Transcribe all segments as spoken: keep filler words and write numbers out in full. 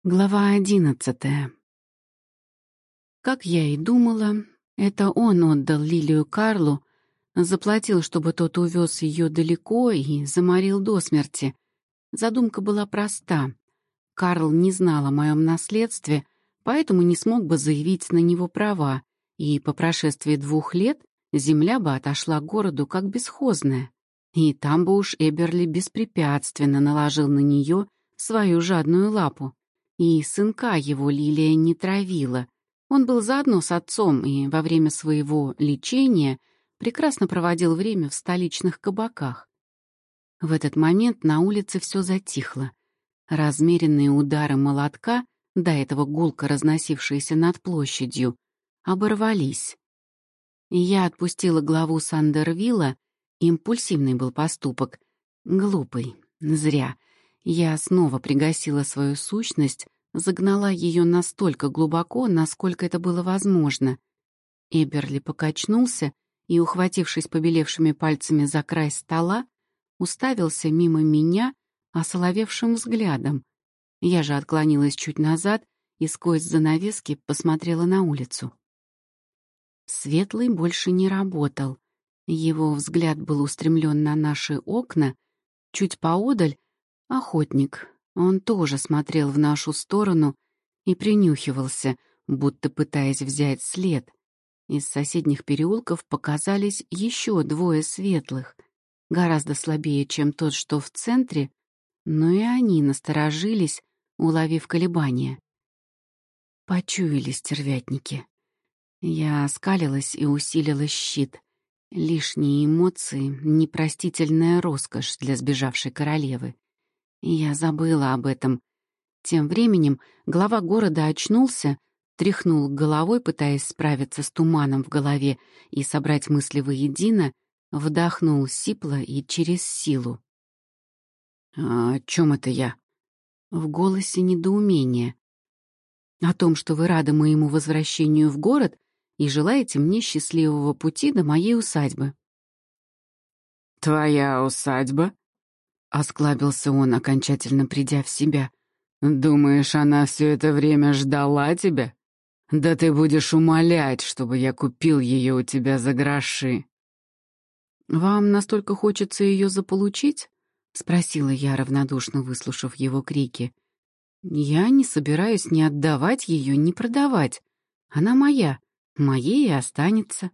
Глава одиннадцатая. Как я и думала, это он отдал Лилию Карлу, заплатил, чтобы тот увез ее далеко и заморил до смерти. Задумка была проста. Карл не знал о моем наследстве, поэтому не смог бы заявить на него права, и по прошествии двух лет земля бы отошла городу как бесхозная. И там бы уж Эберли беспрепятственно наложил на нее свою жадную лапу. И сынка его Лилия не травила. Он был заодно с отцом и во время своего лечения прекрасно проводил время в столичных кабаках. В этот момент на улице все затихло. Размеренные удары молотка, до этого гулко разносившиеся над площадью, оборвались. И я отпустила главу Сандервилла. Импульсивный был поступок. Глупый. Зря. Я снова пригасила свою сущность, загнала ее настолько глубоко, насколько это было возможно. Эберли покачнулся и, ухватившись побелевшими пальцами за край стола, уставился мимо меня осоловевшим взглядом. Я же отклонилась чуть назад и сквозь занавески посмотрела на улицу. Светлый больше не работал. Его взгляд был устремлен на наши окна. Чуть поодаль — охотник. Он тоже смотрел в нашу сторону и принюхивался, будто пытаясь взять след. Из соседних переулков показались еще двое светлых, гораздо слабее, чем тот, что в центре, но и они насторожились, уловив колебания. Почуяли стервятники. Я оскалилась и усилила щит. Лишние эмоции — непростительная роскошь для сбежавшей королевы. И я забыла об этом. Тем временем глава города очнулся, тряхнул головой, пытаясь справиться с туманом в голове и собрать мысли воедино, вдохнул сипло и через силу. «А о чем это я?» В голосе недоумение. «О том, что вы рады моему возвращению в город и желаете мне счастливого пути до моей усадьбы». «Твоя усадьба?» — осклабился он, окончательно придя в себя. «Думаешь, она все это время ждала тебя? Да ты будешь умолять, чтобы я купил ее у тебя за гроши». «Вам настолько хочется ее заполучить?» — спросила я, равнодушно выслушав его крики. «Я не собираюсь ни отдавать ее, ни продавать. Она моя, моей и останется».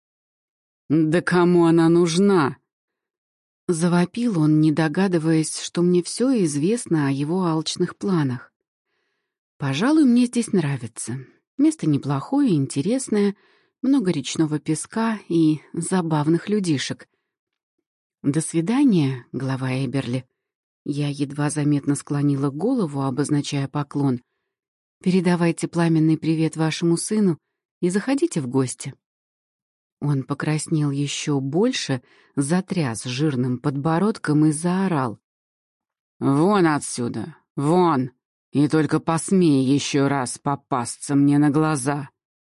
«Да кому она нужна?» Завопил он, не догадываясь, что мне все известно о его алчных планах. «Пожалуй, мне здесь нравится. Место неплохое, интересное, много речного песка и забавных людишек. До свидания, глава Эберли». Я едва заметно склонила голову, обозначая поклон. «Передавайте пламенный привет вашему сыну и заходите в гости». Он покраснел еще больше, затряс жирным подбородком и заорал. «Вон отсюда! Вон! И только посмей еще раз попасться мне на глаза!»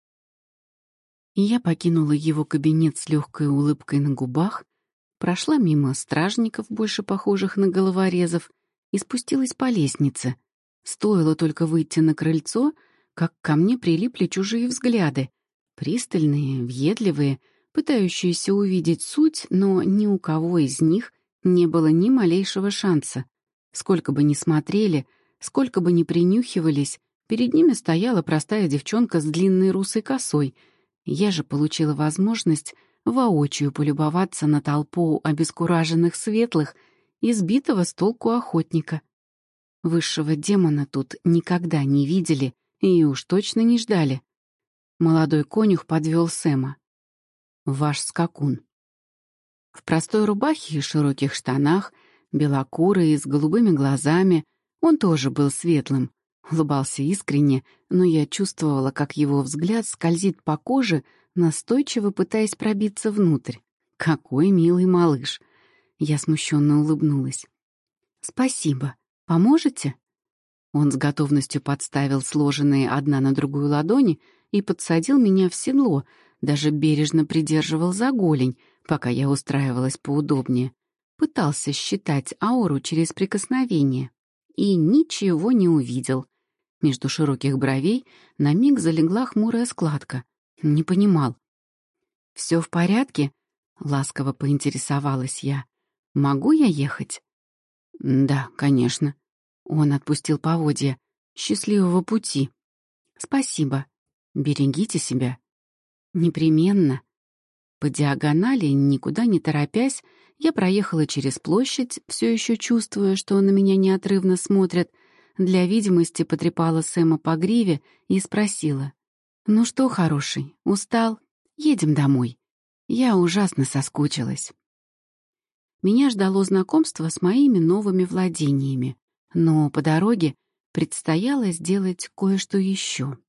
И я покинула его кабинет с легкой улыбкой на губах, прошла мимо стражников, больше похожих на головорезов, и спустилась по лестнице. Стоило только выйти на крыльцо, как ко мне прилипли чужие взгляды, пристальные, въедливые, пытающиеся увидеть суть, но ни у кого из них не было ни малейшего шанса. Сколько бы ни смотрели, сколько бы ни принюхивались, перед ними стояла простая девчонка с длинной русой косой. Я же получила возможность воочию полюбоваться на толпу обескураженных светлых и сбитого с толку охотника. Высшего демона тут никогда не видели и уж точно не ждали. Молодой конюх подвел Сэма. «Ваш скакун». В простой рубахе и широких штанах, белокурый и с голубыми глазами, он тоже был светлым, улыбался искренне, но я чувствовала, как его взгляд скользит по коже, настойчиво пытаясь пробиться внутрь. Какой милый малыш! Я смущенно улыбнулась. «Спасибо. Поможете?» Он с готовностью подставил сложенные одна на другую ладони и подсадил меня в седло, даже бережно придерживал за голень, пока я устраивалась поудобнее. Пытался считать ауру через прикосновение. И ничего не увидел. Между широких бровей на миг залегла хмурая складка. Не понимал. «Все в порядке?» — ласково поинтересовалась я. «Могу я ехать?» «Да, конечно». Он отпустил поводья. «Счастливого пути». «Спасибо. Берегите себя». «Непременно». По диагонали, никуда не торопясь, я проехала через площадь, все еще чувствуя, что на меня неотрывно смотрят. Для видимости потрепала Сэма по гриве и спросила. «Ну что, хороший, устал? Едем домой. Я ужасно соскучилась». Меня ждало знакомство с моими новыми владениями, но по дороге предстояло сделать кое-что еще.